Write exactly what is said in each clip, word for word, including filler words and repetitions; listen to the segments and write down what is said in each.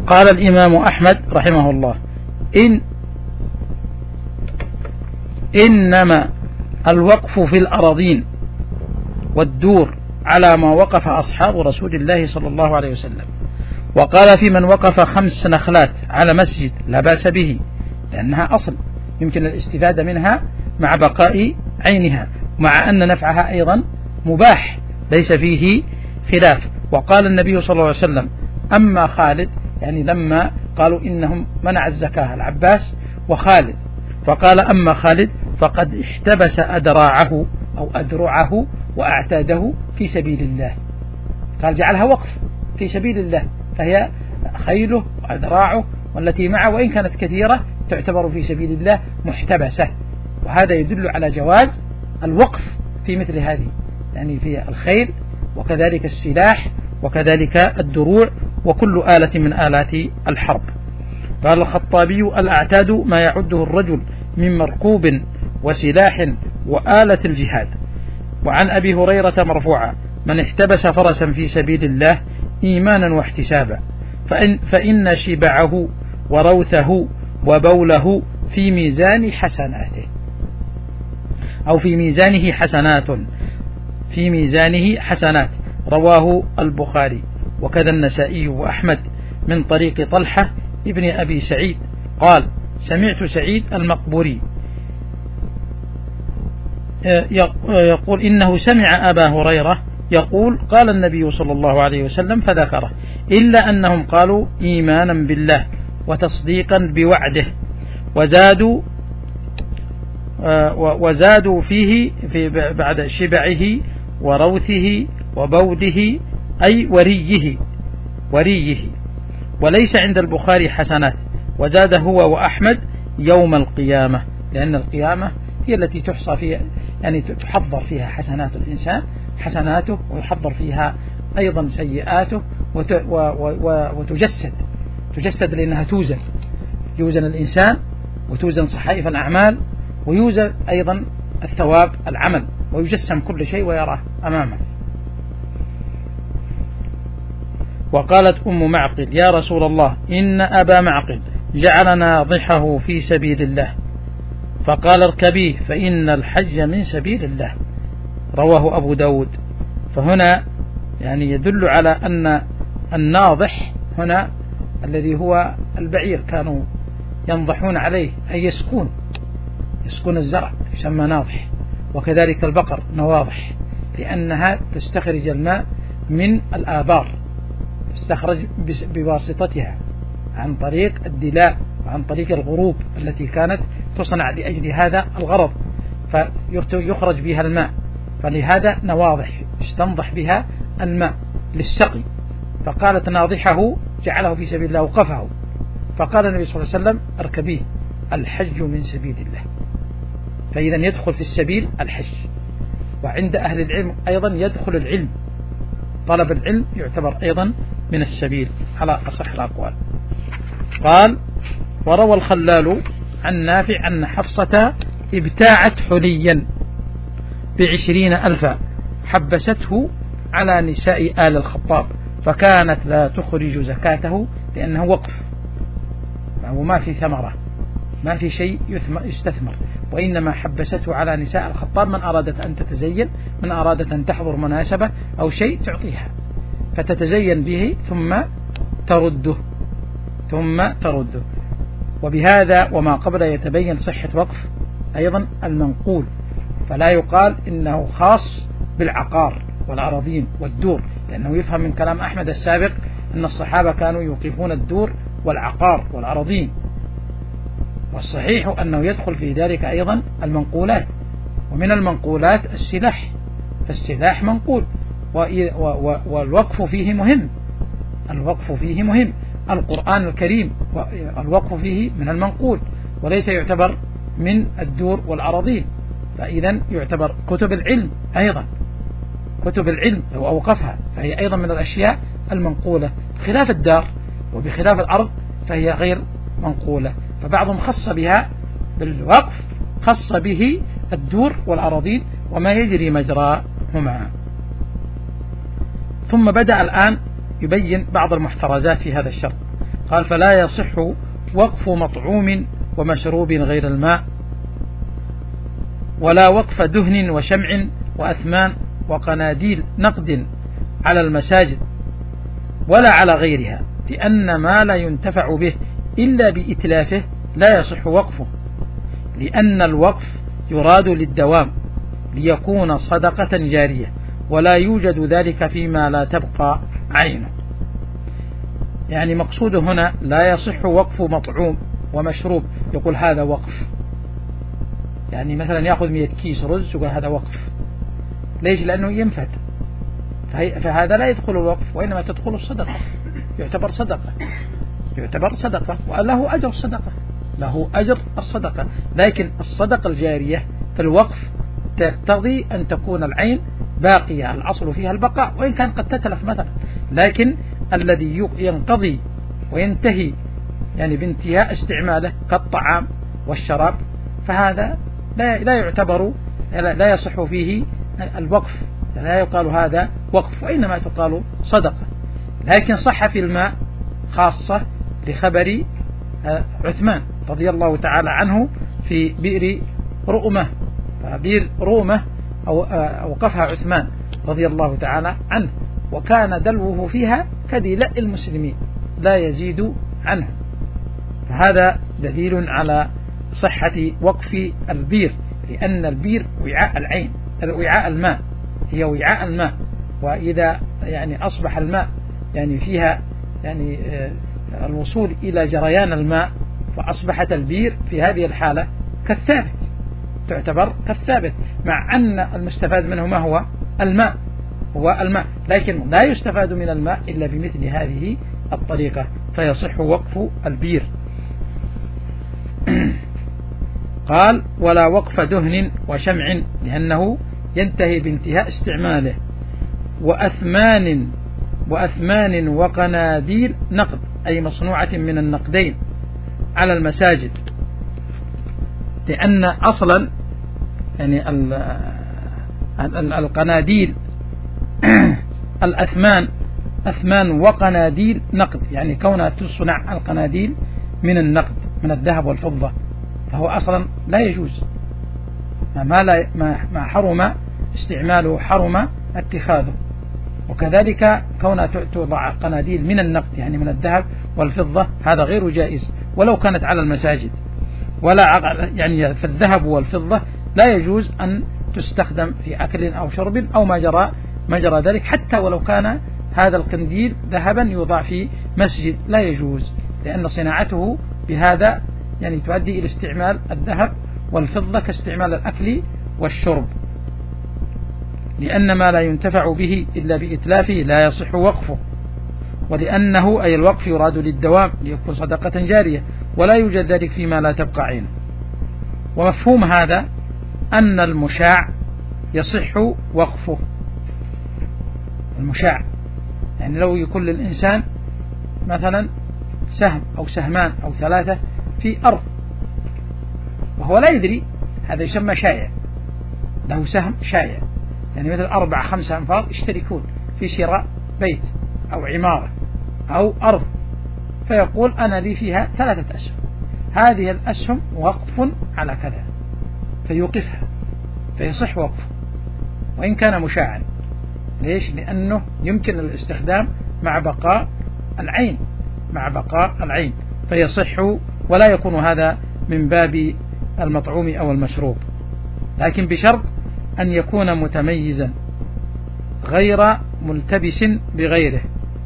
قال الإمام أحمد رحمه الله: إن إنما الوقف في الأراضين والدور على ما وقف أصحاب رسول الله صلى الله عليه وسلم. وقال: في من وقف خمس نخلات على مسجد لا بأس به، لأنها أصل يمكن الاستفادة منها مع بقاء عينها، مع أن نفعها أيضا مباح ليس فيه خلاف. وقال النبي صلى الله عليه وسلم: أما خالد، يعني لما قالوا إنهم منع الزكاة العباس وخالد، فقال: أما خالد فقد احتبس أدراعه أو أدرعه وأعتاده في سبيل الله. قال جعلها وقف في سبيل الله، فهي خيله وأدراعه والتي معه وإن كانت كثيرة تعتبر في سبيل الله محتبسة. وهذا يدل على جواز الوقف في مثل هذه، يعني في الخيل وكذلك السلاح وكذلك الدروع وكل آلة من آلات الحرب. قال الخطابي: الأعتاد ما يعده الرجل من مركوب وسلاح وآلة الجهاد. وعن أبي هريرة مرفوعا: من احتبس فرسا في سبيل الله إيمانا واحتسابا فإن, فإن شبعه وروثه وبوله في ميزان حسناته، أو في ميزانه حسنات في ميزانه حسنات. رواه البخاري وكذا النسائي وأحمد من طريق طلحة ابن أبي سعيد قال: سمعت سعيد المقبوري يقول إنه سمع أبا هريرة يقول: قال النبي صلى الله عليه وسلم فذكره، إلا أنهم قالوا إيمانا بالله وتصديقا بوعده، وزادوا وزادوا فيه في بعد شبعه وروثه وبوده أي وريه وريه. وليس عند البخاري حسنات، وزاد هو وأحمد يوم القيامة، لأن القيامة هي التي تحصى فيها، يعني تحضر فيها حسنات الإنسان حسناته، ويحضر فيها أيضا سيئاته، وتجسد تجسد لأنها توزن يوزن الإنسان وتوزن صحائف الأعمال، ويوزن أيضا الثواب العمل، ويجسم كل شيء ويراه أمامه. وقالت أم معقل: يا رسول الله، إن أبا معقل جعل ناضحه في سبيل الله، فقال: اركبيه فإن الحج من سبيل الله. رواه أبو داود. فهنا يعني يدل على أن الناضح هنا الذي هو البعير، كانوا ينضحون عليه أي يسقون يسقون الزرع يسمى ناضح، وكذلك البقر نواضح، لأنها تستخرج الماء من الآبار، تستخرج بواسطتها عن طريق الدلاء وعن طريق الغروب التي كانت تصنع لأجل هذا الغرض، فيخرج بها الماء، فلهذا نواضح استنضح بها الماء للسقي. فقالت ناضحه جعله في سبيل الله وقفه، فقال النبي صلى الله عليه وسلم: اركبيه الحج من سبيل الله. فإذا يدخل في السبيل الحج. وعند أهل العلم أيضا يدخل العلم، طلب العلم يعتبر أيضا من السبيل على أصح الأقوال. قال: وروى الخلال عن نافع أن حفصة ابتاعت حليا بعشرين ألفا حبسته على نساء آل الخطاب، فكانت لا تخرج زكاته لأنه وقف، وما في ثمرة، ما في شيء يستثمر، وإنما حبسته على نساء الخطاب من أرادت أن تتزين، من أرادت أن تحضر مناسبة أو شيء تعطيها فتتزين به ثم ترده ثم ترده. وبهذا وما قبل يتبين صحة وقف أيضا المنقول، فلا يقال إنه خاص بالعقار والأراضين والدور، لأنه يفهم من كلام أحمد السابق أن الصحابة كانوا يوقفون الدور والعقار والأراضين، والصحيح أنه يدخل في ذلك أيضا المنقولات، ومن المنقولات السلاح، فالسلاح منقول، والوقف فيه مهم الوقف فيه مهم القرآن الكريم الوقف فيه من المنقول، وليس يعتبر من الدور والأراضين. فإذا يعتبر كتب العلم أيضا، كتب العلم لو أوقفها فهي أيضا من الأشياء المنقولة، بخلاف الدار وبخلاف الأرض فهي غير منقولة. فبعضهم خص بها بالوقف، خص به الدور والأراضين وما يجري مجراهما. ثم بدأ الآن يبين بعض المحترزات في هذا الشرط، قال فلا يصح وقف مطعوم ومشروب غير الماء، ولا وقف دهن وشمع وأثمان وقناديل نقد على المساجد ولا على غيرها، لأن ما لا ينتفع به إلا بإتلافه لا يصح وقفه، لأن الوقف يراد للدوام ليكون صدقة جارية، ولا يوجد ذلك فيما لا تبقى عينه. يعني مقصود هنا لا يصح وقف مطعوم ومشروب، يقول هذا وقف. يعني مثلا يأخذ مئة كيس رز يقول هذا وقف. ليش؟ لأنه ينفد، فهذا لا يدخل الوقف، وإنما تدخل الصدقة، يعتبر صدقة، يعتبر صدقة وله أجر الصدقة، له أجر الصدقة. لكن الصدقة الجارية في الوقف تقتضي أن تكون العين باقية، الأصل فيها البقاء، وإن كان قد تتلف مثلا، لكن الذي ينقضي وينتهي يعني بانتهاء استعماله كالطعام والشراب فهذا لا لا يعتبر لا يصح فيه الوقف، لا يقال هذا وقف، وإنما تقال صدقة. لكن صح في الماء خاصة لخبر عثمان رضي الله تعالى عنه في بئر رؤمة، بئر رومة أوقفها عثمان رضي الله تعالى عنه، وكان دلوه فيها كدلاء المسلمين لا يزيد عنه، فهذا دليل على صحة وقف البير، لأن البير وعاء العين، وعاء الماء، هي وعاء الماء، وإذا يعني أصبح الماء يعني فيها يعني الوصول إلى جريان الماء فأصبحت البير في هذه الحالة كالثابت، تعتبر كالثابت، مع أن المستفاد منه ما هو الماء، هو الماء، لكن لا يستفاد من الماء إلا بمثل هذه الطريقة، فيصح وقف البير. قال ولا وقف دهن وشمع لأنه ينتهي بانتهاء استعماله، وأثمان وأثمان وقناديل نقد أي مصنوعة من النقدين على المساجد، لأن أصلا يعني القناديل الأثمان أثمان وقناديل نقد، يعني كونها تصنع القناديل من النقد من الذهب والفضة، فهو أصلا لا يجوز، ما, لا ما حرم استعماله حرم اتخاذه. وكذلك كونها توضع قناديل من النقد يعني من الذهب والفضة هذا غير جائز ولو كانت على المساجد، ولا يعني في الذهب والفضة لا يجوز أن تستخدم في أكل أو شرب أو ما جرى ما جرى ذلك، حتى ولو كان هذا القنديل ذهبا يوضع في مسجد لا يجوز، لأن صناعته بهذا يعني تؤدي إلى استعمال الذهب والفضة كاستعمال الأكل والشرب، لأن ما لا ينتفع به إلا بإتلافه لا يصح وقفه، ولأنه أي الوقف يراد للدوام ليكون صدقة جارية، ولا يوجد ذلك فيما لا تبقى عينه. ومفهوم هذا أن المشاع يصح وقفه، المشاع يعني لو يكون للإنسان مثلا سهم أو سهمان أو ثلاثة في أرض وهو لا يدري، هذا يسمى شائع، له سهم شائع، يعني مثل أربع خمسة أنفار يشتركون في شراء بيت أو عمارة أو أرض، فيقول أنا لي فيها ثلاثة أسهم، هذه الأسهم وقف على كذا، فيوقفها فيصح وقفه وإن كان مشاعا. ليش؟ لأنه يمكن الاستخدام مع بقاء العين، مع بقاء العين فيصح، ولا يكون هذا من باب المطعوم أو المشروب، لكن بشرط أن يكون متميزا غير ملتبس بغيره،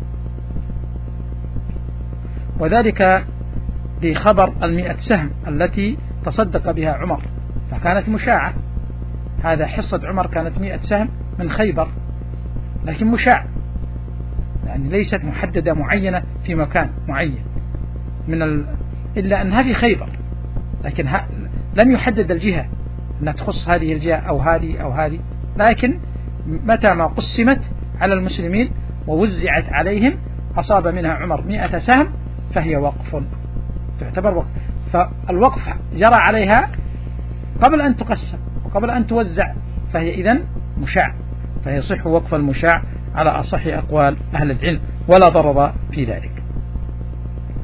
وذلك بخبر المئة سهم التي تصدق بها عمر فكانت مشاعة، هذا حصة عمر كانت مئة سهم من خيبر لكن مشاع، يعني ليست محددة معينة في مكان معين من ال... إلا أنها في خيبر، لكن ها... لم يحدد الجهة أنها تخص هذه الجهة أو هذه أو هذه، لكن متى ما قسمت على المسلمين ووزعت عليهم أصاب منها عمر مئة سهم فهي وقف، تعتبر وقف، فالوقف جرى عليها قبل أن تقسم وقبل أن توزع، فهي إذن مشاع، فيصح وقف المشاع على أصح أقوال أهل العلم ولا ضرر في ذلك.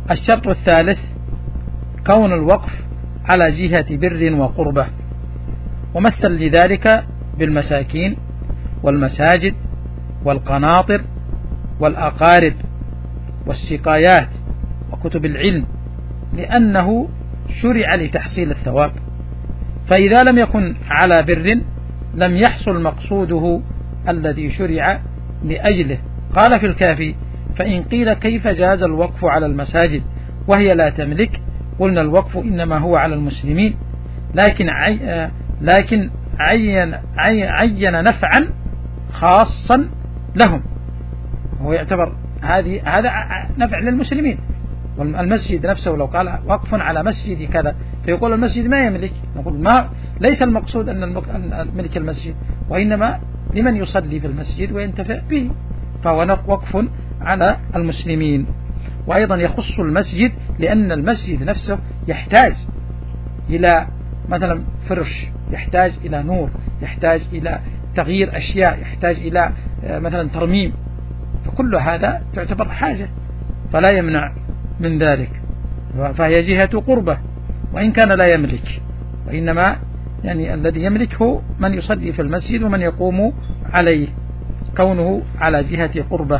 الشرط الثالث كون الوقف على جهة بر وقربة، ومثل لذلك بالمساكين والمساجد والقناطر والأقارب والسقايات وكتب العلم، لأنه شرع لتحصيل الثواب. فإذا لم يكن على بر لم يحصل مقصوده الذي شرع لأجله. قال في الكافي: فإن قيل كيف جاز الوقف على المساجد وهي لا تملك؟ قلنا الوقف إنما هو على المسلمين، لكن عي... لكن عين... عي... عين نفعا خاصا لهم، هو يعتبر هذه هذا نفع للمسلمين. والمسجد نفسه لو قال وقف على مسجد كذا فيقول المسجد ما يملك، نقول ما ليس المقصود أن ملك المسجد، وإنما لمن يصلي في المسجد وينتفع به، فهو وقف على المسلمين. وأيضا يخص المسجد لأن المسجد نفسه يحتاج إلى مثلا فرش، يحتاج إلى نور، يحتاج إلى تغيير أشياء، يحتاج إلى مثلا ترميم، فكل هذا تعتبر حاجة فلا يمنع من ذلك، فهي جهة قربة وإن كان لا يملك، وإنما يعني الذي يملك هو من يصلي في المسجد ومن يقوم عليه، كونه على جهة قربة.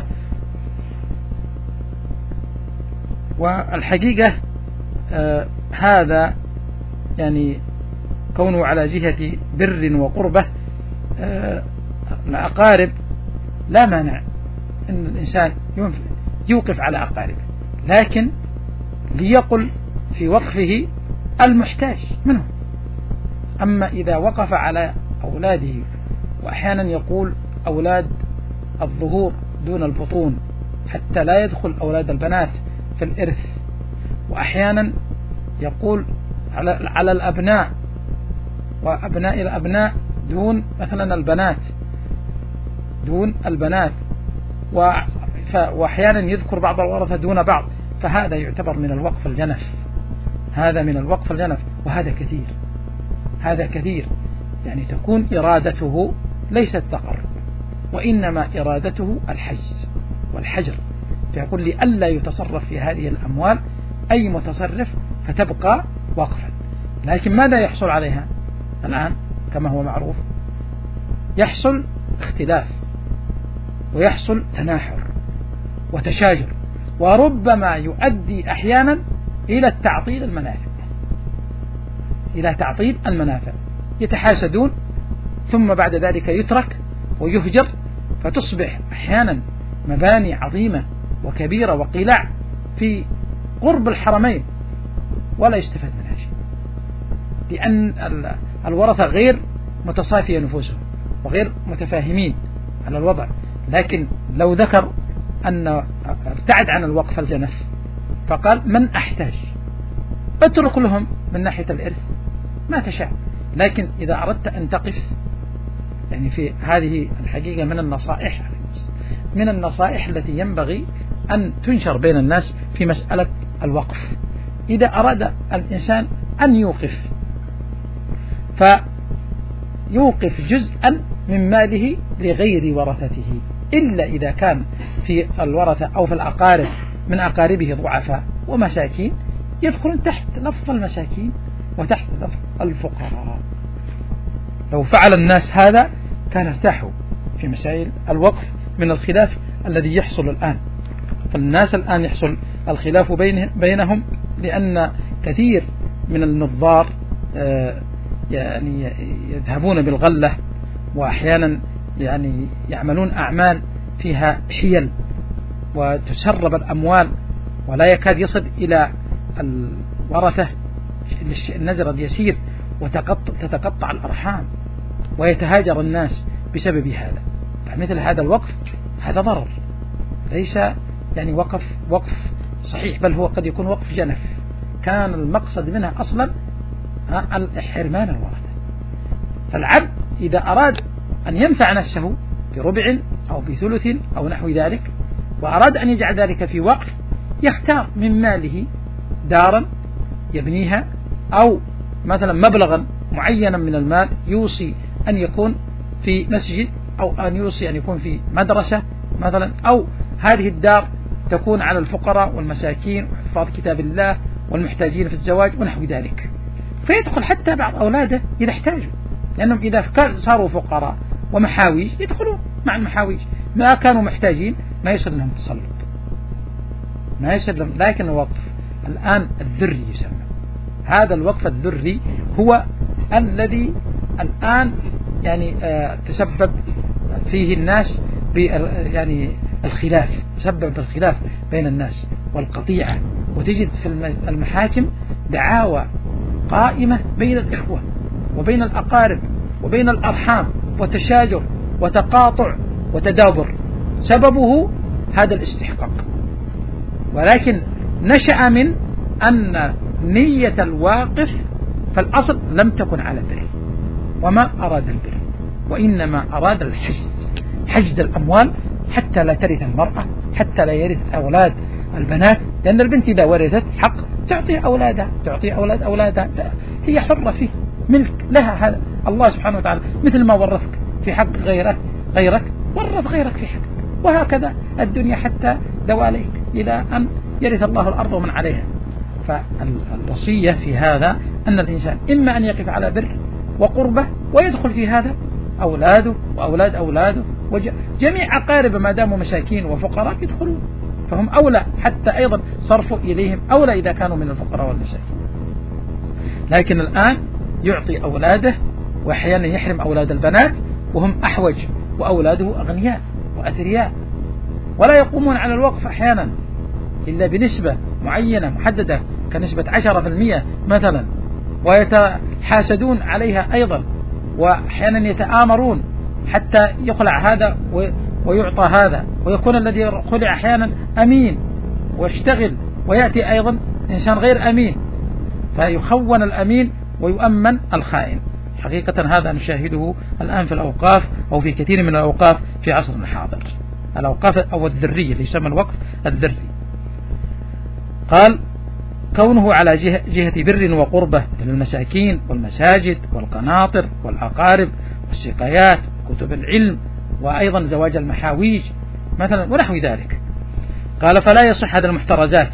والحقيقة آه هذا يعني كونه على جهة بر وقربة، آه الأقارب لا مانع أن الإنسان يوقف على أقاربه، لكن ليقل في وقفه المحتاج منهم. أما إذا وقف على أولاده، وأحيانا يقول أولاد الظهور دون البطون حتى لا يدخل أولاد البنات في الإرث، وأحيانا يقول على, على الأبناء وأبناء الأبناء دون مثلا البنات دون البنات، وأحيانا يذكر بعض الورثة دون بعض، فهذا يعتبر من الوقف الجنف، هذا من الوقف الجنف، وهذا كثير، هذا كثير، يعني تكون إرادته ليست تقرب، وإنما إرادته الحجز والحجر، فيقول لي ألا يتصرف في هذه الأموال أي متصرف فتبقى وقفا. لكن ماذا يحصل عليها الآن كما هو معروف؟ يحصل اختلاف ويحصل تناحر وتشاجر، وربما يؤدي أحيانا إلى التعطيل المنافع، إلى تعطيل المنافع، يتحاسدون ثم بعد ذلك يترك ويهجر، فتصبح أحيانا مباني عظيمة وكبيرة وقلاع في قرب الحرمين ولا يستفاد منها شيء، لأن الورثة غير متصافية نفوسهم وغير متفاهمين على الوضع. لكن لو ذكر أن ابتعد عن الوقف الجنف فقال من أحتاج، اترك لهم من ناحية الإرث ما تشاء، لكن إذا أردت أن تقف يعني في هذه الحقيقة من النصائح من النصائح التي ينبغي أن تنشر بين الناس في مسألة الوقف. إذا أراد الإنسان أن يوقف فيوقف جزءا من ماله لغير ورثته، إلا إذا كان في الورثة أو في الأقارب من أقاربه ضعفاء ومساكين يدخلون تحت لفظ المساكين وتحت لفظ الفقراء. لو فعل الناس هذا كان ارتاحوا في مسائل الوقف من الخلاف الذي يحصل الآن. فالناس الآن يحصل الخلاف بينهم لأن كثير من النظار يعني يذهبون بالغلة، وأحيانا يعني يعملون أعمال فيها حيل وتسرب الأموال ولا يكاد يصل إلى الورثة النزر اليسير، وتتقطع الأرحام ويتهاجر الناس بسبب هذا. فمثل هذا الوقف هذا ضرر، ليس يعني وقف وقف صحيح، بل هو قد يكون وقف جنف، كان المقصد منها أصلا حرمان الورثة. فالعبد إذا أراد أن ينفع نفسه بربع أو بثلث أو نحو ذلك، وأراد أن يجعل ذلك في وقف، يختار من ماله دارا يبنيها، أو مثلا مبلغا معينا من المال يوصي أن يكون في مسجد، أو أن يوصي أن يكون في مدرسة مثلا، أو هذه الدار تكون على الفقراء والمساكين وحفاظ كتاب الله والمحتاجين في الزواج ونحو ذلك، فيدخل حتى بعض أولاده إذا احتاجوا، لأنهم إذا صاروا فقراء ومحاويج يدخلون مع المحاويج، ما كانوا محتاجين ما يصير لهم تسلط، ما يصير لهم. لكن الوقف الآن الذري يسمى، هذا الوقف الذري هو الذي الآن يعني آه تسبب فيه الناس يعني الخلاف، تسبب بالخلاف بين الناس والقطيعة، وتجد في المحاكم دعاوى قائمة بين الإخوة وبين الأقارب وبين الأرحام، وتشاجر وتقاطع وتدابر، سببه هذا الاستحقاق. ولكن نشأ من أن نية الواقف فالأصل لم تكن على البر، وما أراد البر، وإنما أراد الحجز، حجز الأموال حتى لا ترث المرأة، حتى لا يرث أولاد البنات، لأن البنت إذا ورثت حق تعطي أولادها، تعطي أولاد أولادها، هي حرة فيه، ملك لها هذا الله سبحانه وتعالى، مثل ما ورثك في حق غيرك غيرك ورث غيرك في حقك، وهكذا الدنيا حتى دواليك إلى أن يرث الله الأرض ومن عليها. فالوصية في هذا أن الإنسان إما أن يقف على بر وقربة ويدخل في هذا أولاده وأولاد أولاده وجميع أقارب ما داموا مساكين وفقراء يدخلون، فهم أولى، حتى أيضا صرفوا إليهم أولى إذا كانوا من الفقراء والمساكين. لكن الآن يعطي أولاده وأحيانا يحرم أولاد البنات وهم أحوج، وأولاده أغنياء وأثرياء، ولا يقومون على الوقف أحيانا إلا بنسبة معينة محددة كنسبة عشرة في المئة مثلا، ويتحاسدون عليها أيضا، وأحيانا يتآمرون حتى يخلع هذا ويعطى هذا، ويكون الذي خلع أحيانا أمين واشتغل، ويأتي أيضا إنسان غير أمين فيخون الأمين ويؤمن الخائن. حقيقة هذا نشاهده الآن في الأوقاف أو في كثير من الأوقاف في عصرنا الحاضر، الأوقاف أو الذرية اللي يسمى الوقف الذري. قال كونه على جهة, جهة بر وقربة للمساكين والمساجد والقناطر والأقارب والسقايات وكتب العلم، وأيضا زواج المحاويج مثلا ونحو ذلك. قال فلا يصح هذا المحترزات،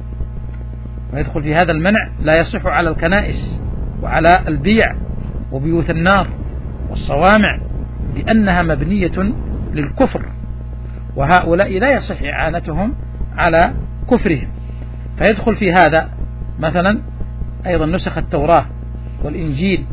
ويدخل في هذا المنع لا يصح على الكنائس وعلى البيع وبيوت النار والصوامع، لأنها مبنية للكفر، وهؤلاء لا يصح إعانتهم على كفرهم. فيدخل في هذا مثلا أيضا نسخ التوراة والإنجيل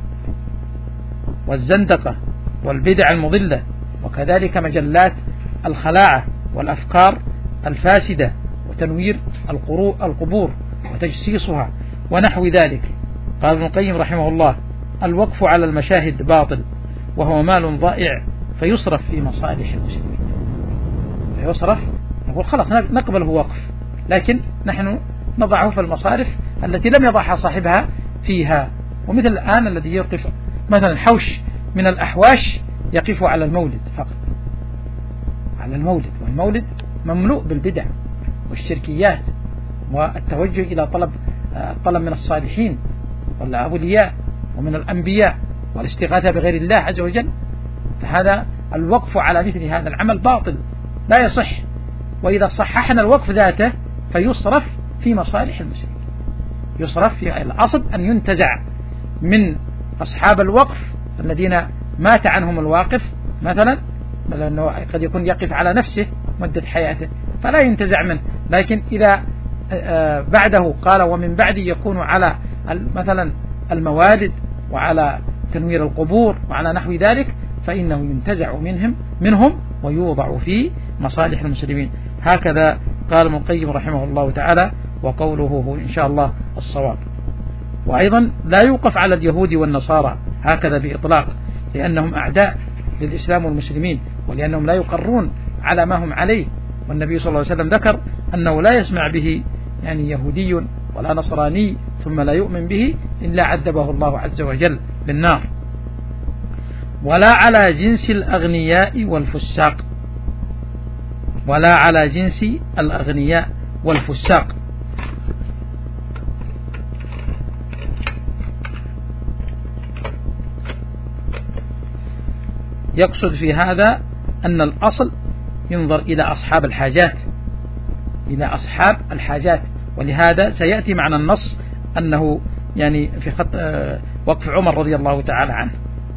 والزندقة والبدع المضلة، وكذلك مجلات الخلاعة والأفكار الفاسدة وتنوير القبور وتجسيسها ونحو ذلك. قال ابن القيم رحمه الله الوقف على المشاهد باطل، وهو مال ضائع فيصرف في مصالح المسلمين، فيصرف نقول خلاص نقبله وقف، لكن نحن نضعه في المصارف التي لم يضعها صاحبها فيها. ومثل الآن الذي يقف مثلا حوش من الأحواش يقف على المولد فقط، على المولد، والمولد مملوء بالبدع والشركيات والتوجه إلى طلب الطلب من الصالحين والأولياء ومن الأنبياء والاستغاثة بغير الله عز وجل. فهذا الوقف على مثل هذا العمل باطل لا يصح، وإذا صححنا الوقف ذاته فيصرف في مصالح المسلمين، يصرف في الأصل أن ينتزع من أصحاب الوقف الذين مات عنهم الواقف مثلا، لأنه قد يكون يقف على نفسه مدة حياته فلا ينتزع منه، لكن إذا بعده قال ومن بعد يكون على مثلا الموالد وعلى تنوير القبور وعلى نحو ذلك، فإنه ينتزع منهم منهم ويوضع في مصالح المسلمين. هكذا قال ابن القيم رحمه الله تعالى، وقوله هو إن شاء الله الصواب. وأيضا لا يوقف على اليهود والنصارى هكذا بإطلاق، لأنهم أعداء للإسلام والمسلمين، ولأنهم لا يقرون على ما هم عليه، والنبي صلى الله عليه وسلم ذكر أنه لا يسمع به يعني يهودي ولا نصراني ثم لا يؤمن به إلا عذبه الله عز وجل بالنار. ولا على جنس الأغنياء والفساق، ولا على جنس الأغنياء والفساق. يقصد في هذا أن الأصل ينظر إلى أصحاب الحاجات إلى أصحاب الحاجات. ولهذا سيأتي معنا النص أنه يعني في خط وقف عمر رضي الله تعالى عنه.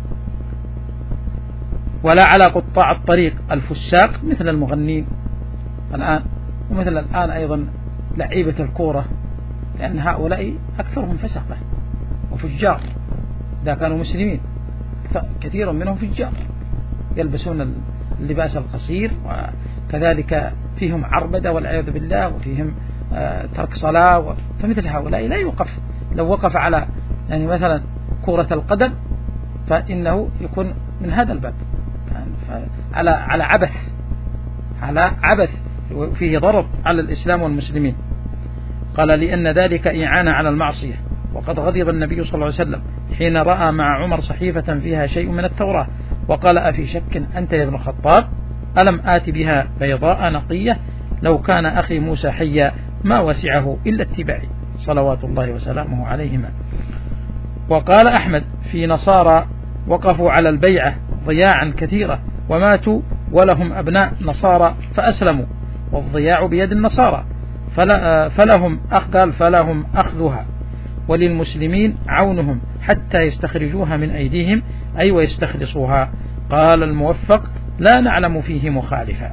ولا على قطاع الطريق الفساق مثل المغنين الآن، ومثل الآن أيضا لعيبة الكورة، لأن هؤلاء أكثرهم فسقة وفجار. إذا كانوا مسلمين كثير منهم فجار، يلبسون اللباس القصير، وكذلك فيهم عربدة والعياذ بالله، وفيهم ترك صلاة. فمثل هؤلاء لا يوقف. لو وقف على يعني مثلا كرة القدم فإنه يكون من هذا الباب، على على عبث على عبث وفيه ضرر على الإسلام والمسلمين. قال لأن ذلك إعانة على المعصية. وقد غضب النبي صلى الله عليه وسلم حين رأى مع عمر صحيفة فيها شيء من التوراة وقال: أفي شك أنت يا ابن الخطاب؟ ألم آت بها بيضاء نقية؟ لو كان أخي موسى حيا ما وسعه إلا اتباعي، صلوات الله وسلامه عليهما. وقال أحمد: في نصارى وقفوا على البيعة ضياعا كثيرة وماتوا ولهم أبناء نصارى فأسلموا، والضياع بيد النصارى، فلا فلهم أخذ فلهم أخذها، وللمسلمين عونهم حتى يستخرجوها من أيديهم، أي ويستخلصوها. قال الموفق: لا نعلم فيه مخالفا.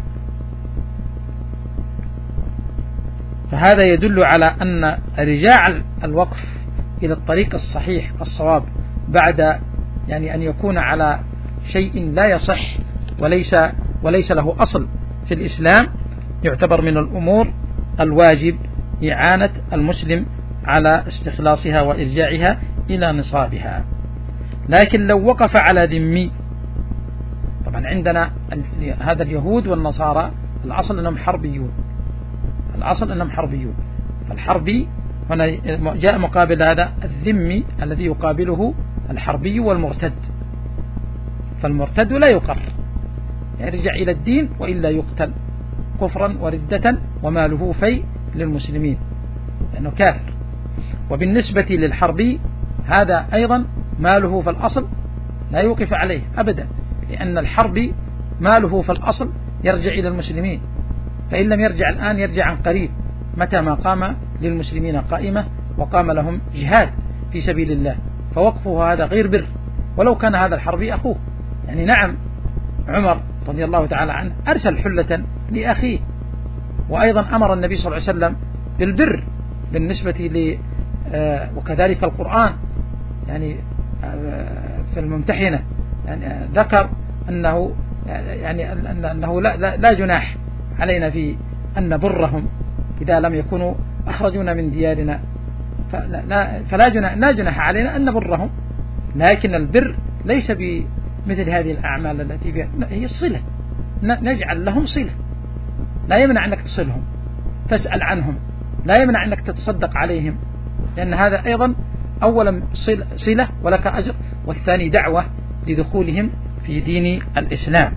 فهذا يدل على أن رجاع الوقف إلى الطريق الصحيح الصواب بعد يعني أن يكون على شيء لا يصح وليس وليس له أصل في الإسلام يعتبر من الأمور الواجب إعانة المسلم على استخلاصها وإرجاعها إلى نصابها. لكن لو وقف على ذمي، طبعا عندنا هذا اليهود والنصارى الأصل أنهم حربيون، الأصل أنهم حربيون. فالحربي هنا جاء مقابل هذا الذمي الذي يقابله الحربي والمرتد. فالمرتد لا يقر، يرجع إلى الدين وإلا يقتل كفرا وردة وماله في للمسلمين لأنه كافر. وبالنسبة للحربي هذا أيضا ماله في الأصل لا يوقف عليه أبدا، لأن الحربي ماله في الأصل يرجع إلى المسلمين، فإن لم يرجع الآن يرجع عن قريب متى ما قام للمسلمين قائمة وقام لهم جهاد في سبيل الله. فوقفه هذا غير بر ولو كان هذا الحربي أخوه. يعني نعم عمر رضي الله تعالى عنه أرسل حلة لأخيه، وأيضا أمر النبي صلى الله عليه وسلم بالبر بالنسبة ل وكذلك القرآن يعني في الممتحنة يعني ذكر أنه يعني أنه لا, لا, لا جناح علينا في أن نبرهم إذا لم يكونوا أخرجونا من ديارنا، فلا, فلا جناح, لا جناح علينا أن نبرهم. لكن البر ليس بمثل هذه الأعمال التي فيها، هي الصلة، نجعل لهم صلة. لا يمنع أنك تصلهم، تسأل عنهم، لا يمنع أنك تتصدق عليهم، لأن هذا أيضا أولا صلة ولك أجر، والثاني دعوة لدخولهم في دين الإسلام.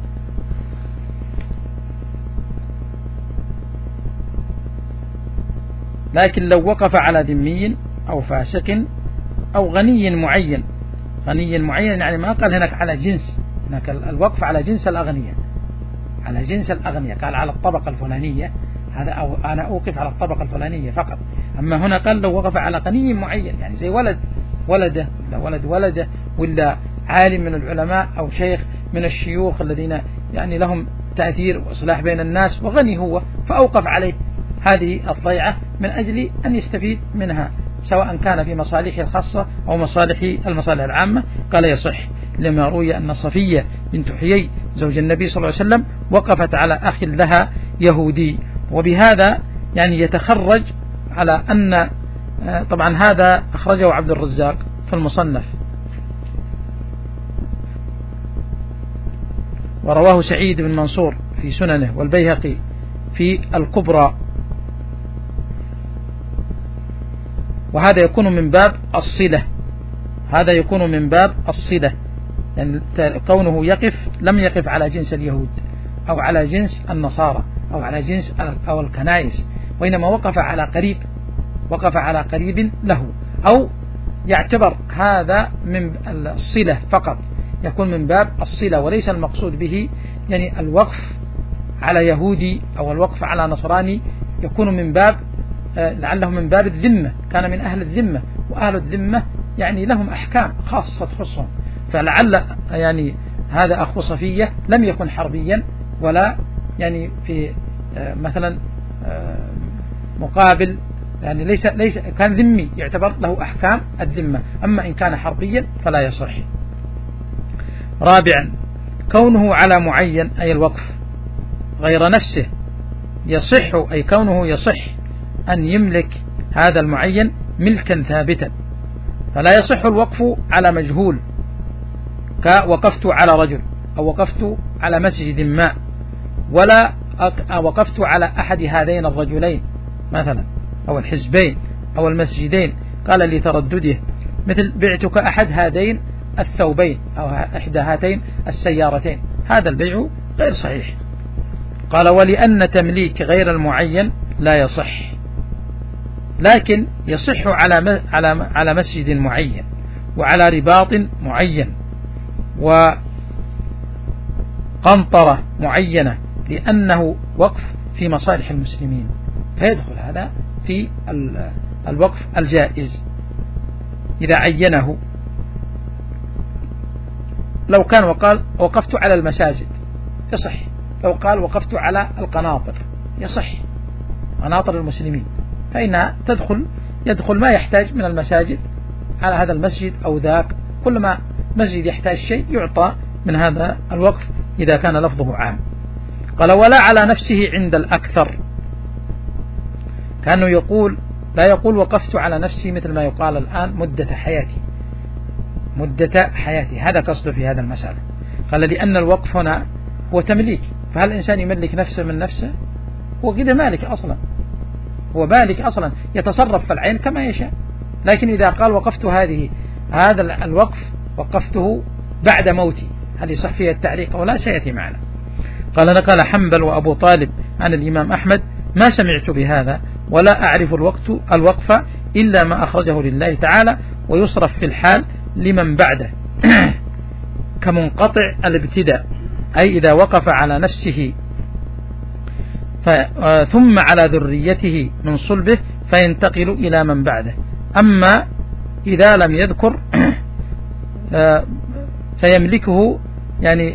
لكن لو وقف على ذمي أو فاسق أو غني معين، غني معين يعني ما قال هناك على جنس، هناك الوقف على جنس الأغنياء، على جنس الأغنياء، قال على الطبقة الفلانية، هذا أو أنا أوقف على الطبقة الفلانية فقط. أما هنا قال لو وقف على غني معين يعني زي ولد ولده ولا ولد ولده ولا عالم من العلماء أو شيخ من الشيوخ الذين يعني لهم تأثير وإصلاح بين الناس وغني هو، فأوقف عليه هذه الضيعة من أجل أن يستفيد منها سواء كان في مصالحه الخاصة أو مصالح المصالح العامة. قال يصح لما روي أن صفية بنت حيي زوج النبي صلى الله عليه وسلم وقفت على أخ لها يهودي. وبهذا يعني يتخرج على أن طبعا هذا أخرجه عبد الرزاق في المصنف، ورواه سعيد بن منصور في سننه والبيهقي في الكبرى. وهذا يكون من باب الصلة، هذا يكون من باب الصلة يعني كونه يقف لم يقف على جنس اليهود أو على جنس النصارى أو على جنس أو الكنائس، وإنما وقف على قريب، وقف على قريب له، أو يعتبر هذا من الصلة فقط، يكون من باب الصلة وليس المقصود به يعني الوقف على يهودي أو الوقف على نصراني يكون من باب لعله من باب الذمة، كان من أهل الذمة، وأهل الذمة يعني لهم أحكام خاصة تخصهم، فلعل يعني هذا أخو صفية لم يكن حربيا ولا يعني في مثلا مقابل، يعني ليس ليس كان ذمي يعتبر له أحكام الذمة، أما إن كان حربيا فلا يصح. رابعا كونه على معين أي الوقف غير نفسه يصح، أي كونه يصح أن يملك هذا المعين ملكا ثابتا، فلا يصح الوقف على مجهول كوقفت على رجل أو وقفت على مسجد ما، ولا وقفت على أحد هذين الرجلين مثلا أو الحزبين أو المسجدين قال لتردده، مثل بعتك أحد هذين الثوبين أو إحدى هاتين السيارتين، هذا البيع غير صحيح. قال ولأن تمليك غير المعين لا يصح، لكن يصح على على على مسجد معين وعلى رباط معين وقنطرة معينة، لأنه وقف في مصالح المسلمين، فيدخل هذا في الوقف الجائز إذا عينه. لو كان وقال وقفت على المساجد يصح، لو قال وقفت على القناطر يصح، قناطر المسلمين، فإنها تدخل يدخل ما يحتاج من المساجد على هذا المسجد أو ذاك، كل ما مسجد يحتاج شيء يعطى من هذا الوقف إذا كان لفظه عام. قال ولا على نفسه عند الأكثر، كأنه يقول لا يقول وقفت على نفسي مثل ما يقال الآن مدة حياتي، مدة حياتي، هذا قصده في هذا المسألة. قال لأن الوقف هنا هو تمليك، فهل الإنسان يملك نفسه من نفسه؟ هو كده مالك أصلا، هو مالك أصلا يتصرف في العين كما يشاء، لكن إذا قال وقفت هذه هذا الوقف وقفته بعد موتي، هل يصح فيها التعليق أو لا؟ سيأتي معنا. قال نقل حنبل وأبو طالب عن الإمام أحمد ما سمعت بهذا ولا أعرف الوقت الوقف إلا ما أخرجه لله تعالى، ويصرف في الحال لمن بعده كمنقطع الابتداء، أي إذا وقف على نفسه ثم على ذريته من صلبه فينتقل إلى من بعده، أما إذا لم يذكر فيملكه يعني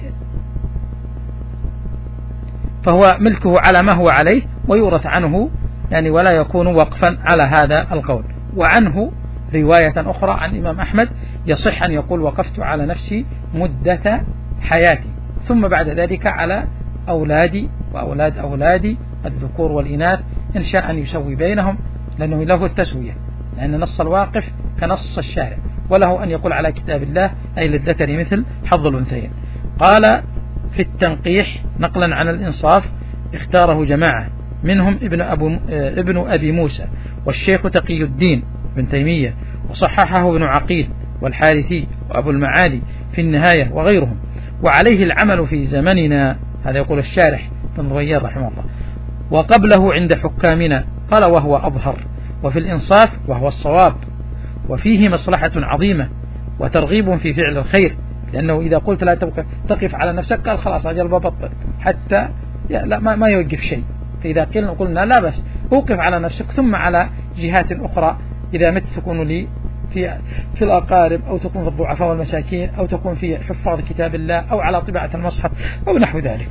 فهو ملكه على ما هو عليه ويورث عنه، يعني ولا يكون وقفا على هذا القول. وعنه رواية أخرى عن الإمام أحمد يصح أن يقول وقفت على نفسي مدة حياتي، ثم بعد ذلك على أولادي وأولاد أولادي الذكور والإناث إن شاء أن يسوي بينهم، لأنه له التسوية، لأن نص الواقف كنص الشارع، وله أن يقول على كتاب الله أي للذكر مثل حظ الأنثيين. قال في التنقيح نقلا عن الإنصاف اختاره جماعة منهم ابن, أبو ابن أبي موسى والشيخ تقي الدين بن تيمية، وصححه ابن عقيل والحارثي وأبو المعالي في النهاية وغيرهم، وعليه العمل في زمننا، هذا يقول الشارح بن ضوير رحمه الله، وقبله عند حكامنا. قال وهو أظهر، وفي الإنصاف وهو الصواب، وفيه مصلحة عظيمة وترغيب في فعل الخير، لأنه إذا قلت لا تقف على نفسك قال خلاص أجل ببطل حتى لا ما, ما يوقف شيء، فإذا قلنا قلنا لا بس اوقف على نفسك ثم على جهات أخرى، إذا مت تكون لي في في الأقارب، أو تكون في الضعفاء والمساكين، أو تكون في حفاظ كتاب الله، أو على طباعة المصحف أو نحو ذلك.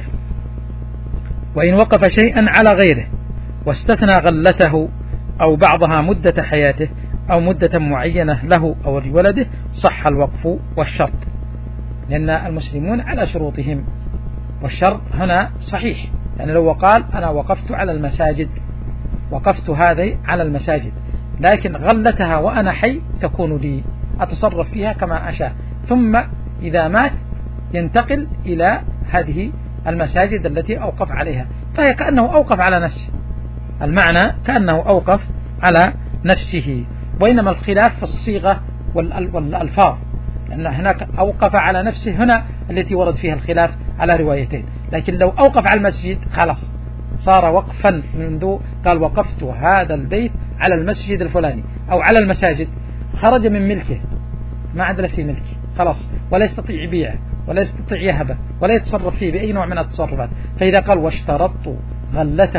وإن وقف شيئا على غيره واستثنى غلته أو بعضها مدة حياته أو مدة معينة له أو لولده صح الوقف والشرط، لأن المسلمون على شروطهم، والشرط هنا صحيح، يعني لو قال أنا وقفت على المساجد، وقفت هذه على المساجد، لكن غلتها وأنا حي تكون لي أتصرف فيها كما أشاء، ثم إذا مات ينتقل إلى هذه المساجد التي أوقف عليها، فهي كأنه أوقف على نفسه، المعنى كأنه أوقف على نفسه. وإنما الخلاف في الصيغة والألفاظ، لأن هناك أوقف على نفسه هنا التي ورد فيها الخلاف على روايتين، لكن لو أوقف على المسجد خلاص صار وقفا، منذ قال وقفت هذا البيت على المسجد الفلاني أو على المساجد، خرج من ملكه، ما عدل في ملكه خلاص، ولا يستطيع يبيعه ولا يستطيع يهبه ولا يتصرف فيه بأي نوع من التصرفات. فإذا قال واشترطت غلته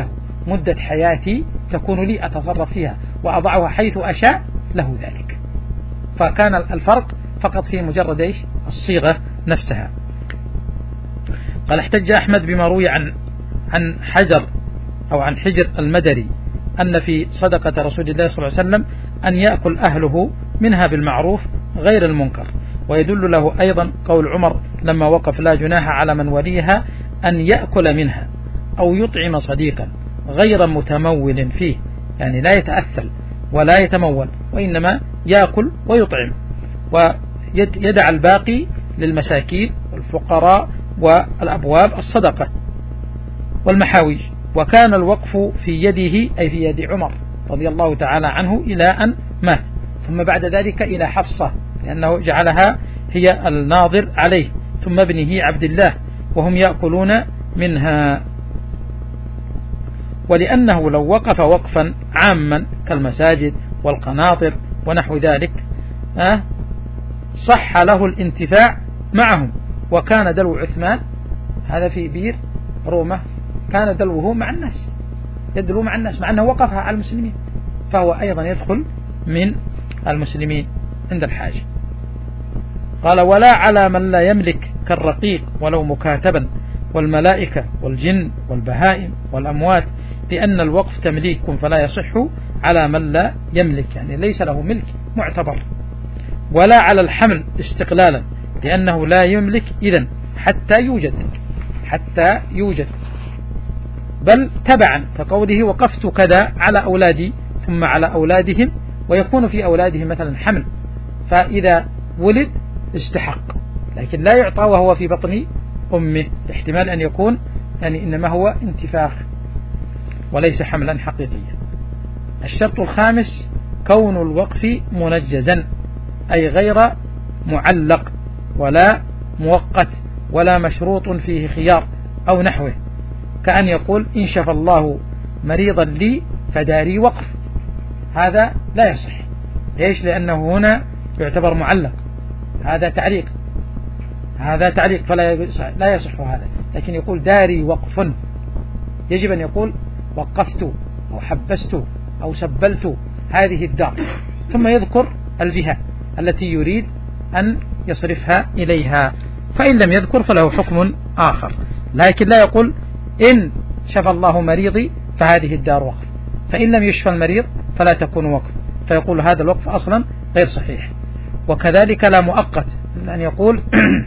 مدة حياتي تكون لي أتصرف فيها وأضعها حيث أشاء له ذلك. فكان الفرق فقط في مجرد إيش؟ الصيغة نفسها. قال احتج أحمد بما روي عن عن حجر أو عن حجر المدري أن في صدقة رسول الله صلى الله عليه وسلم أن يأكل أهله منها بالمعروف غير المنكر. ويدل له أيضا قول عمر لما وقف لا جناح على من وليها أن يأكل منها أو يطعم صديقا غير متمول فيه، يعني لا يتأثل ولا يتمول وإنما يأكل ويطعم ويدع الباقي للمساكين والفقراء والأبواب الصدقة والمحاويج. وكان الوقف في يده أي في يد عمر رضي الله تعالى عنه إلى أن مات، ثم بعد ذلك إلى حفصة لأنه جعلها هي الناظر عليه، ثم ابنه عبد الله، وهم يأكلون منها. ولأنه لو وقف وقفا عاما كالمساجد والقناطر ونحو ذلك صح له الانتفاع معهم. وكان دلو عثمان هذا في بير رومة كان دلوه مع الناس، يدلو مع الناس مع أنه وقفها على المسلمين، فهو أيضا يدخل من المسلمين عند الحاجة. قال ولا على من لا يملك كالرقيق ولو مكاتبا والملائكة والجن والبهائم والأموات، لأن الوقف تمليك فلا يصح على من لا يملك، يعني ليس له ملك معتبر. ولا على الحمل استقلالا لأنه لا يملك إذن حتى يوجد حتى يوجد بل تبعا كقوله وقفت كذا على أولادي ثم على أولادهم، ويكون في أولادهم مثلا حمل فإذا ولد استحق، لكن لا يعطى وهو في بطن أمه، احتمال أن يكون يعني إنما هو انتفاخ وليس حملا حقيقيا. الشرط الخامس كون الوقف منجزا أي غير معلق ولا مؤقت ولا مشروط فيه خيار أو نحوه، كأن يقول إن شفى الله مريضا لي فداري وقف، هذا لا يصح. ليش؟ لأنه هنا يعتبر معلق، هذا تعليق هذا تعليق فلا لا يصح هذا. لكن يقول داري وقف، يجب أن يقول وقفت أو حبست أو سبلت هذه الدار، ثم يذكر الجهة التي يريد أن يصرفها إليها، فإن لم يذكر فله حكم آخر. لكن لا يقول إن شفى الله مريضي فهذه الدار وقف، فإن لم يشفى المريض فلا تكون وقف، فيقول هذا الوقف أصلا غير صحيح. وكذلك لا مؤقت، أن يقول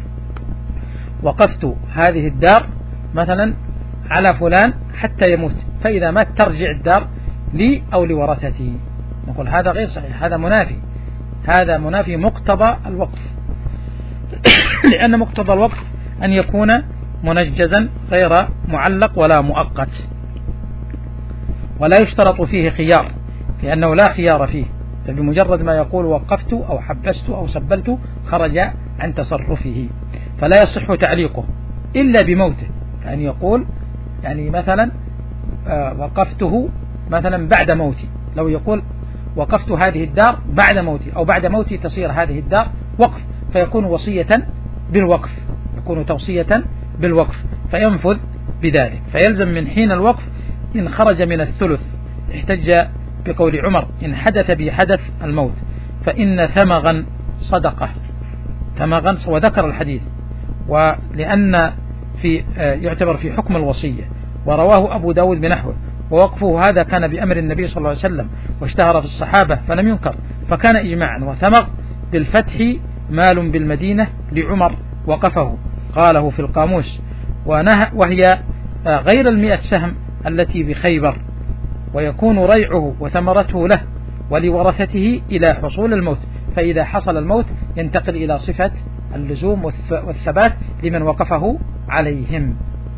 وقفت هذه الدار مثلا على فلان حتى يموت، فإذا مات ترجع الدار لي أو لورثتي، نقول هذا غير صحيح، هذا منافي هذا منافي مقتضى الوقف لأن مقتضى الوقف أن يكون منجزا غير معلق ولا مؤقت. ولا يشترط فيه خيار لأنه لا خيار فيه، فبمجرد ما يقول وقفت أو حبست أو سبلت خرج عن تصرفه، فلا يصح تعليقه إلا بموته، كأن يقول يعني مثلا وقفته مثلا بعد موتي، لو يقول وقفت هذه الدار بعد موتي أو بعد موتي تصير هذه الدار وقف، فيكون وصية بالوقف، يكون توصية بالوقف فينفذ بذلك، فيلزم من حين الوقف إن خرج من الثلث. احتج بقول عمر إن حدث بحدث الموت فإن ثمغا صدقة، ثمغا وذكر الحديث، ولأن في يعتبر في حكم الوصية، ورواه أبو داود بنحوه. ووقفه هذا كان بأمر النبي صلى الله عليه وسلم واشتهر في الصحابة فلم ينكر، فكان إجماعا. وثمغ بالفتح مال بالمدينة لعمر وقفه، قاله في القاموس، وهي غير المئة سهم التي بخيبر، ويكون ريعه وثمرته له ولورثته إلى حصول الموت، فإذا حصل الموت ينتقل إلى صفة اللزوم والثبات لمن وقفه عليهم.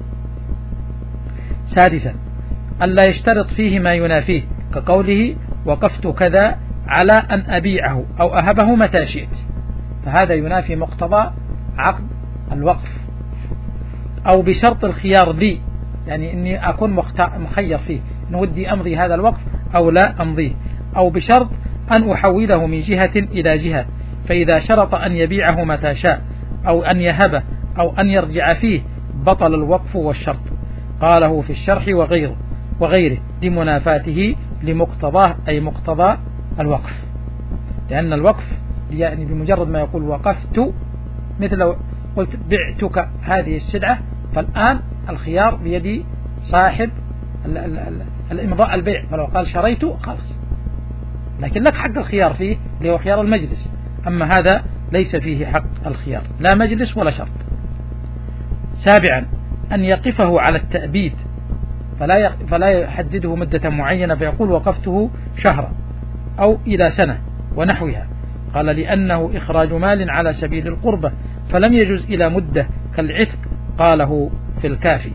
سادسا ألا يشترط فيه ما ينافيه، كقوله وقفت كذا على أن أبيعه أو أهبه متى شئت، فهذا ينافي مقتضى عقد الوقف. أو بشرط الخيار لي، يعني أني أكون مخير فيه إن ودي أمضي هذا الوقف أو لا أمضيه. أو بشرط أن أحوله من جهة إلى جهة، فإذا شرط أن يبيعه متى شاء أو أن يهبه أو أن يرجع فيه بطل الوقف والشرط. قاله في الشرح وغيره. وغيره لمنافاته لمقتضاه أي مقتضى الوقف، لأن الوقف يعني بمجرد ما يقول وقفت، مثل لو قلت بعتك هذه السلعة، فالآن الخيار بيد صاحب الإمضاء البيع، فلو قال شريت خلاص، لكن لك حق الخيار فيه اللي هو خيار المجلس، أما هذا ليس فيه حق الخيار لا مجلس ولا شرط. سابعا أن يقفه على التأبيد، فلا فلا يحدده مدة معينة فيقول وقفته شهرا أو إلى سنة ونحوها، قال لأنه إخراج مال على سبيل القربة فلم يجوز إلى مدة كالعتق، قاله في الكافي.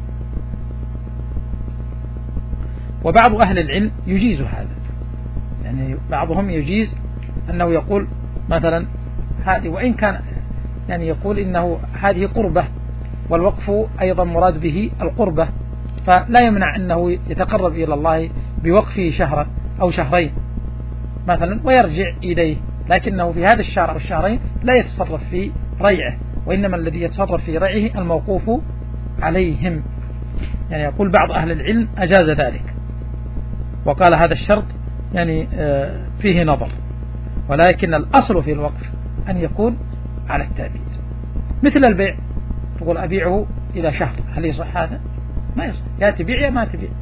وبعض أهل العلم يجيز هذا، يعني بعضهم يجيز أنه يقول مثلا هذه، وإن كان يعني يقول إنه هذه قربة والوقف أيضا مراد به القربة، فلا يمنع أنه يتقرب إلى الله بوقفه شهرا أو شهرين مثلا ويرجع إليه، لكنه في هذا الشهر أو الشهرين لا يتصرف في ريعه، وإنما الذي يتصرف في ريعه الموقوف عليهم. يعني يقول بعض أهل العلم أجاز ذلك، وقال هذا الشرط يعني فيه نظر، ولكن الأصل في الوقف أن يكون على التأبيد، مثل البيع، تقول أبيعه إلى شهر، هل يصح هذا؟ ما يصح، يا تبيع يا ما تبيع.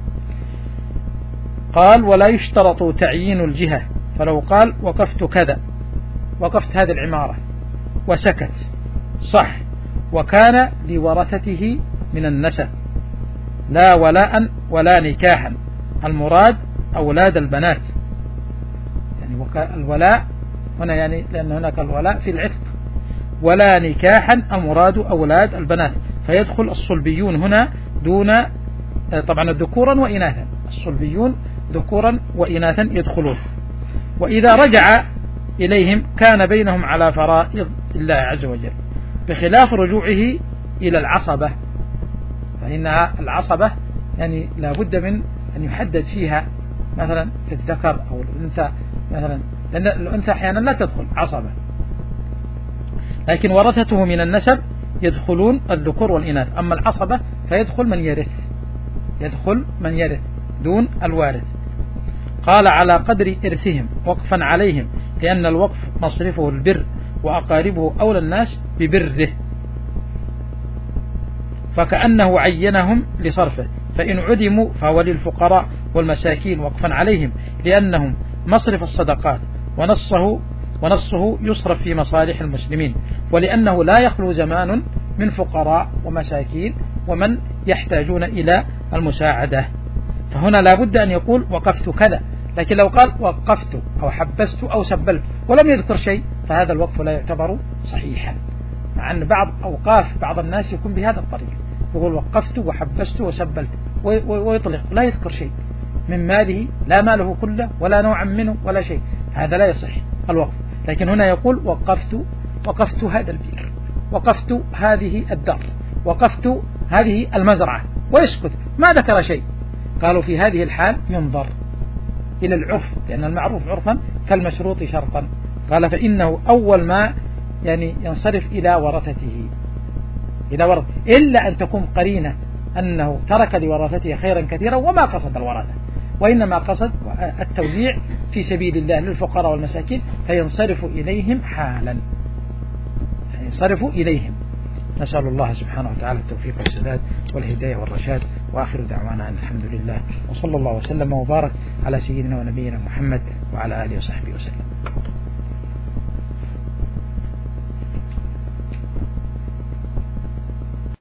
قال ولا يشترط تعيين الجهة، فلو قال وقفت كذا، وقفت هذه العمارة وسكت صح، وكان لورثته من النسب لا ولاء ولا نكاحا، المراد أولاد البنات، يعني الولاء هنا يعني لأن هناك الولاء في العتق، ولا نكاحا المراد أولاد البنات، فيدخل الصلبيون هنا دون طبعا ذكورا وإناثا، الصلبيون ذكورا وإناثا يدخلون. وإذا رجع إليهم كان بينهم على فرائض الله عز وجل، بخلاف رجوعه إلى العصبة، فإنها العصبة يعني لا بد من أن يحدد فيها مثلا في الذكر أو الأنثى مثلا، لأن الأنثى أحيانا لا تدخل عصبة، لكن ورثته من النسب يدخلون الذكور والإناث، أما العصبة فيدخل من يرث، يدخل من يرث دون الوارث. قال على قدر إرثهم وقفا عليهم، لأن الوقف مصرفه البر، وأقاربه أولى الناس ببره، فكأنه عينهم لصرفه، فإن عدموا فهو للفقراء والمساكين وقفا عليهم، لأنهم مصرف الصدقات، ونصه ونصه يصرف في مصالح المسلمين، ولأنه لا يخلو زمان من فقراء ومساكين ومن يحتاجون إلى المساعدة، فهنا لا بد أن يقول وقفت كذا. لكن لو قال وقفت أو حبست أو سبلت ولم يذكر شيء فهذا الوقف لا يعتبر صحيحا، مع أن بعض أوقاف بعض الناس يكون بهذا الطريق، يقول وقفت وحبست وسبلت ويطلق لا يذكر شيء من ماله، لا ماله كله ولا نوعا منه ولا شيء، هذا لا يصح الوقف. لكن هنا يقول وقفت وقفت هذا البئر، وقفت هذه الدار، وقفت هذه المزرعة، ويسكت ما ذكر شيء. قالوا في هذه الحال ينظر إلى العرف، لأن المعروف عرفا كالمشروط شرطا. قال فإنه أول ما يعني ينصرف إلى ورثته، إلى ورث، إلا أن تكون قرينة أنه ترك لورثته خيرا كثيرا وما قصد الورثة، وإنما قصد التوزيع في سبيل الله للفقراء والمساكين، فينصرف إليهم حالا، ينصرف إليهم. نسأل الله سبحانه وتعالى التوفيق والسداد والهداية والرشاد، وآخر دعوانا أن الحمد لله، وصلى الله وسلم وبارك على سيدنا ونبينا محمد وعلى آله وصحبه وسلم.